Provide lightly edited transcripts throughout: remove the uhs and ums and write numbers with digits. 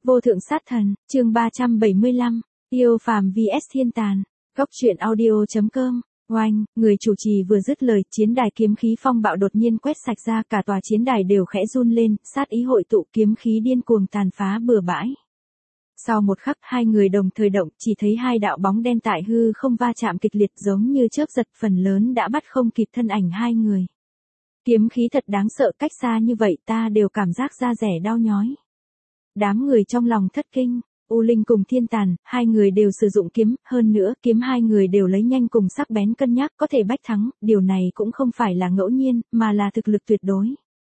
Vô thượng sát thần, chương 375, Tiêu Phàm vs Thiên Tàn. Góc truyện audio.com. Oanh, người chủ trì vừa dứt lời, chiến đài kiếm khí phong bạo đột nhiên quét sạch ra, cả tòa chiến đài đều khẽ run lên, sát ý hội tụ, kiếm khí điên cuồng tàn phá bừa bãi. Sau một khắc, hai người đồng thời động, chỉ thấy hai đạo bóng đen tại hư không va chạm kịch liệt giống như chớp giật, phần lớn đã bắt không kịp thân ảnh hai người. Kiếm khí thật đáng sợ, cách xa như vậy ta đều cảm giác da rẻ đau nhói. Đám người trong lòng thất kinh, U Linh cùng Thiên Tàn, hai người đều sử dụng kiếm, hơn nữa kiếm hai người đều lấy nhanh cùng sắc bén cân nhắc, có thể bách thắng, điều này cũng không phải là ngẫu nhiên, mà là thực lực tuyệt đối.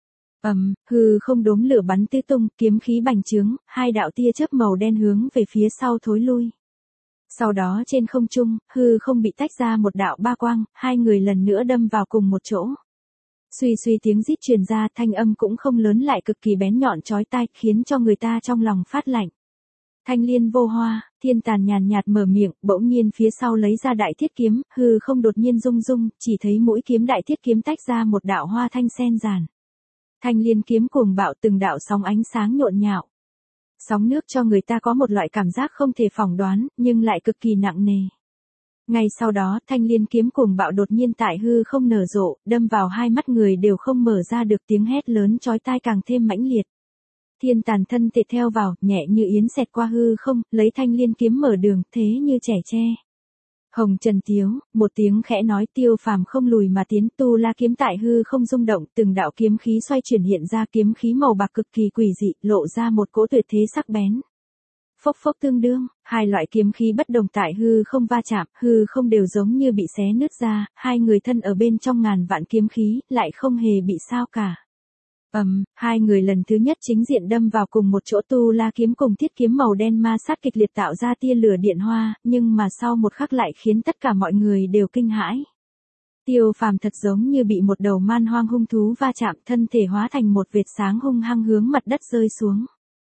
Hư không đốm lửa bắn tứ tung, kiếm khí bành trướng, hai đạo tia chớp màu đen hướng về phía sau thối lui. Sau đó trên không trung, hư không bị tách ra một đạo ba quang, hai người lần nữa đâm vào cùng một chỗ. Suy suy tiếng rít truyền ra, thanh âm cũng không lớn lại cực kỳ bén nhọn chói tai, khiến cho người ta trong lòng phát lạnh. Thanh liên vô hoa, Thiên Tàn nhàn nhạt mở miệng, bỗng nhiên phía sau lấy ra đại thiết kiếm, hư không đột nhiên rung rung, chỉ thấy mũi kiếm đại thiết kiếm tách ra một đạo hoa thanh sen giản. Thanh liên kiếm cuồng bạo, từng đạo sóng ánh sáng nhộn nhạo. Sóng nước cho người ta có một loại cảm giác không thể phỏng đoán, nhưng lại cực kỳ nặng nề. Ngay sau đó, thanh liên kiếm cuồng bạo đột nhiên tại hư không nở rộ, đâm vào hai mắt người đều không mở ra được, tiếng hét lớn chói tai càng thêm mãnh liệt. Thiên Tàn thân thể theo vào, nhẹ như yến xẹt qua hư không, lấy thanh liên kiếm mở đường, thế như trẻ tre. Hồng Trần Tiếu, một tiếng khẽ nói, Tiêu Phàm không lùi mà tiến, tu la kiếm tại hư không rung động, từng đạo kiếm khí xoay chuyển hiện ra, kiếm khí màu bạc cực kỳ quỷ dị, lộ ra một cỗ tuyệt thế sắc bén. Phốc phốc tương đương, hai loại kiếm khí bất đồng tại hư không va chạm, hư không đều giống như bị xé nứt ra, hai người thân ở bên trong ngàn vạn kiếm khí, lại không hề bị sao cả. Hai người lần thứ nhất chính diện đâm vào cùng một chỗ, tu la kiếm cùng thiết kiếm màu đen ma sát kịch liệt tạo ra tia lửa điện hoa, nhưng mà sau một khắc lại khiến tất cả mọi người đều kinh hãi. Tiêu Phàm thật giống như bị một đầu man hoang hung thú va chạm, thân thể hóa thành một vệt sáng hung hăng hướng mặt đất rơi xuống.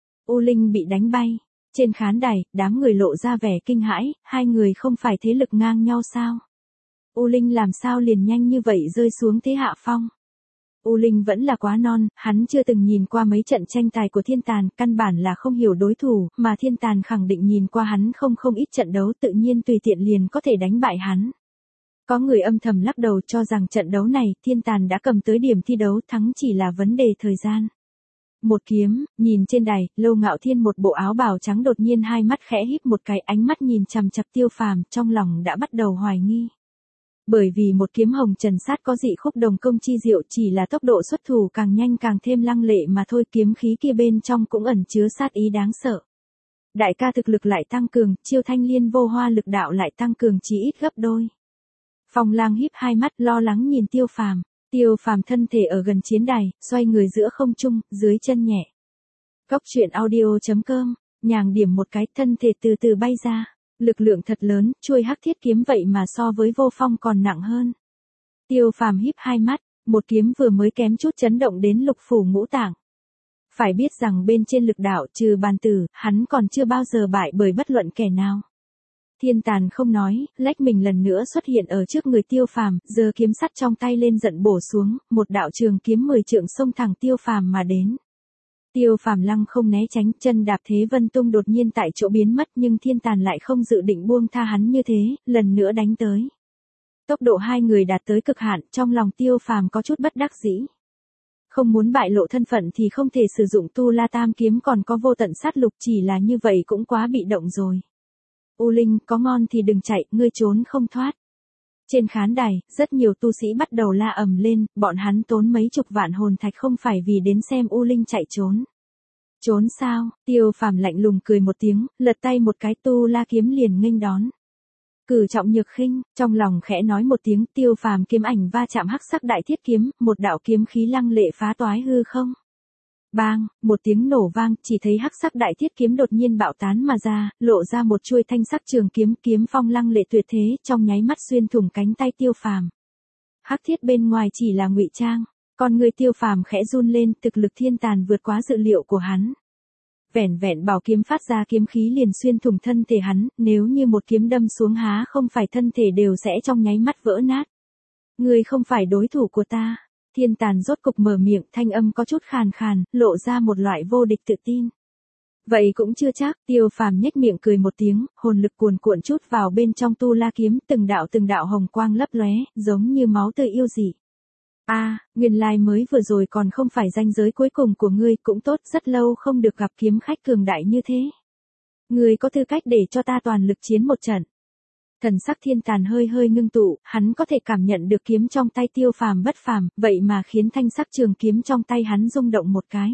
U Linh bị đánh bay. Trên khán đài, đám người lộ ra vẻ kinh hãi, hai người không phải thế lực ngang nhau sao? U Linh làm sao liền nhanh như vậy rơi xuống thế hạ phong? U Linh vẫn là quá non, hắn chưa từng nhìn qua mấy trận tranh tài của Thiên Tàn, căn bản là không hiểu đối thủ, mà Thiên Tàn khẳng định nhìn qua hắn không ít trận đấu, tự nhiên tùy tiện liền có thể đánh bại hắn. Có người âm thầm lắc đầu cho rằng trận đấu này, Thiên Tàn đã cầm tới điểm thi đấu, thắng chỉ là vấn đề thời gian. Một kiếm, nhìn trên đài, Lâu Ngạo Thiên một bộ áo bào trắng đột nhiên hai mắt khẽ híp một cái, ánh mắt nhìn chằm chằm Tiêu Phàm, trong lòng đã bắt đầu hoài nghi. Bởi vì một kiếm hồng trần sát có dị khúc đồng công chi diệu, chỉ là tốc độ xuất thủ càng nhanh càng thêm lăng lệ mà thôi, kiếm khí kia bên trong cũng ẩn chứa sát ý đáng sợ. Đại ca thực lực lại tăng cường, chiêu thanh liên vô hoa lực đạo lại tăng cường chỉ ít gấp đôi. Phong Lang híp hai mắt lo lắng nhìn Tiêu Phàm. Tiêu Phàm thân thể ở gần chiến đài, xoay người giữa không trung, dưới chân nhẹ. Góc truyện audio.com, nhàng điểm một cái, thân thể từ từ bay ra. Lực lượng thật lớn, chuôi hắc thiết kiếm vậy mà so với vô phong còn nặng hơn. Tiêu Phàm híp hai mắt, một kiếm vừa mới kém chút chấn động đến lục phủ ngũ tạng. Phải biết rằng bên trên lực đạo trừ bàn tử, hắn còn chưa bao giờ bại bởi bất luận kẻ nào. Thiên Tàn không nói, lách mình lần nữa xuất hiện ở trước người Tiêu Phàm, giơ kiếm sắt trong tay lên giận bổ xuống, một đạo trường kiếm 10 trượng xông thẳng Tiêu Phàm mà đến. Tiêu Phàm lăng không né tránh, chân đạp thế vân tung đột nhiên tại chỗ biến mất, nhưng Thiên Tàn lại không dự định buông tha hắn như thế, lần nữa đánh tới. Tốc độ hai người đạt tới cực hạn, trong lòng Tiêu Phàm có chút bất đắc dĩ. Không muốn bại lộ thân phận thì không thể sử dụng tu la tam kiếm, còn có vô tận sát lục, chỉ là như vậy cũng quá bị động rồi. U Linh, có ngon thì đừng chạy, ngươi trốn không thoát. Trên khán đài, rất nhiều tu sĩ bắt đầu la ầm lên, bọn hắn tốn mấy chục vạn hồn thạch không phải vì đến xem U Linh chạy trốn. Trốn sao? Tiêu Phàm lạnh lùng cười một tiếng, lật tay một cái, tu la kiếm liền nghênh đón. Cử trọng nhược khinh, trong lòng khẽ nói một tiếng, Tiêu Phàm kiếm ảnh va chạm hắc sắc đại thiết kiếm, một đạo kiếm khí lăng lệ phá toái hư không. Bang, một tiếng nổ vang, chỉ thấy hắc sắc đại thiết kiếm đột nhiên bạo tán mà ra, lộ ra một chuôi thanh sắc trường kiếm, kiếm phong lăng lệ tuyệt thế, trong nháy mắt xuyên thủng cánh tay Tiêu Phàm. Hắc thiết bên ngoài chỉ là ngụy trang, con người Tiêu Phàm khẽ run lên, thực lực Thiên Tàn vượt quá dự liệu của hắn. Vẻn vẹn bảo kiếm phát ra kiếm khí liền xuyên thủng thân thể hắn, nếu như một kiếm đâm xuống há không phải thân thể đều sẽ trong nháy mắt vỡ nát. Ngươi không phải đối thủ của ta. Thiên Tàn rốt cục mở miệng, thanh âm có chút khàn khàn, lộ ra một loại vô địch tự tin. Vậy cũng chưa chắc, Tiêu Phàm nhếch miệng cười một tiếng, hồn lực cuồn cuộn chút vào bên trong tu la kiếm, từng đạo hồng quang lấp lóe, giống như máu tươi yêu dị. Nguyên lai mới vừa rồi còn không phải ranh giới cuối cùng của ngươi, cũng tốt, rất lâu không được gặp kiếm khách cường đại như thế. Ngươi có tư cách để cho ta toàn lực chiến một trận. Thần sắc Thiên Tàn hơi ngưng tụ, hắn có thể cảm nhận được kiếm trong tay Tiêu Phàm bất phàm, vậy mà khiến thanh sắc trường kiếm trong tay hắn rung động một cái.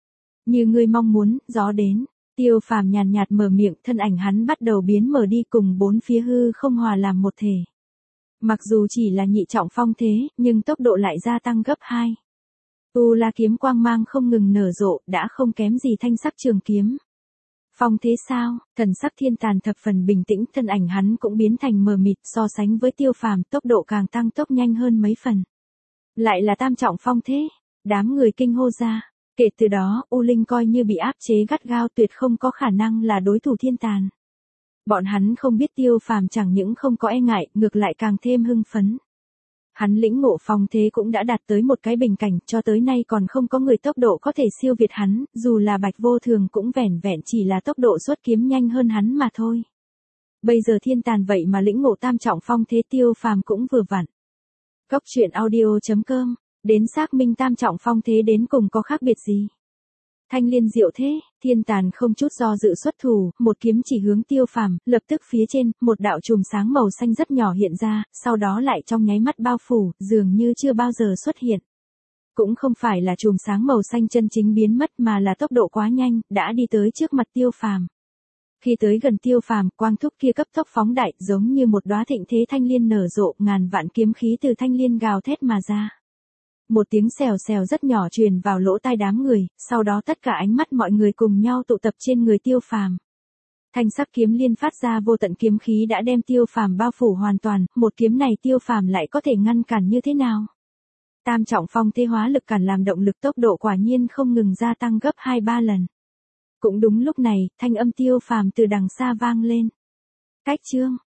Như ngươi mong muốn, gió đến. Tiêu Phàm nhàn nhạt mở miệng, thân ảnh hắn bắt đầu biến mở đi, cùng bốn phía hư không hòa làm một thể. Mặc dù chỉ là nhị trọng phong thế, nhưng tốc độ lại gia tăng gấp 2. Tu la kiếm quang mang không ngừng nở rộ, đã không kém gì thanh sắc trường kiếm. Phong thế sao? Thần sắc Thiên Tàn thập phần bình tĩnh, thân ảnh hắn cũng biến thành mờ mịt, so sánh với Tiêu Phàm, tốc độ càng tăng tốc nhanh hơn mấy phần. Lại là tam trọng phong thế, đám người kinh hô ra. Kể từ đó, U Linh coi như bị áp chế gắt gao, tuyệt không có khả năng là đối thủ Thiên Tàn. Bọn hắn không biết Tiêu Phàm chẳng những không có e ngại, ngược lại càng thêm hưng phấn. Hắn lĩnh ngộ phong thế cũng đã đạt tới một cái bình cảnh, cho tới nay còn không có người tốc độ có thể siêu việt hắn, dù là Bạch Vô Thường cũng vẻn vẹn chỉ là tốc độ xuất kiếm nhanh hơn hắn mà thôi. Bây giờ Thiên Tàn vậy mà lĩnh ngộ tam trọng phong thế, Tiêu Phàm cũng vừa vặn. Cốc truyện audio.com, đến xác minh tam trọng phong thế đến cùng có khác biệt gì? Thanh liên diệu thế, Thiên Tàn không chút do dự xuất thủ, một kiếm chỉ hướng Tiêu Phàm, lập tức phía trên, một đạo chùm sáng màu xanh rất nhỏ hiện ra, sau đó lại trong nháy mắt bao phủ, dường như chưa bao giờ xuất hiện. Cũng không phải là chùm sáng màu xanh chân chính biến mất mà là tốc độ quá nhanh, đã đi tới trước mặt Tiêu Phàm. Khi tới gần Tiêu Phàm, quang thúc kia cấp tốc phóng đại, giống như một đóa thịnh thế thanh liên nở rộ, ngàn vạn kiếm khí từ thanh liên gào thét mà ra. Một tiếng xèo xèo rất nhỏ truyền vào lỗ tai đám người, sau đó tất cả ánh mắt mọi người cùng nhau tụ tập trên người Tiêu Phàm. Thanh sắc kiếm liên phát ra vô tận kiếm khí đã đem Tiêu Phàm bao phủ hoàn toàn, một kiếm này Tiêu Phàm lại có thể ngăn cản như thế nào? Tam trọng phong thế hóa lực cản làm động lực, tốc độ quả nhiên không ngừng gia tăng gấp 2-3 lần. Cũng đúng lúc này, thanh âm Tiêu Phàm từ đằng xa vang lên. Cách chương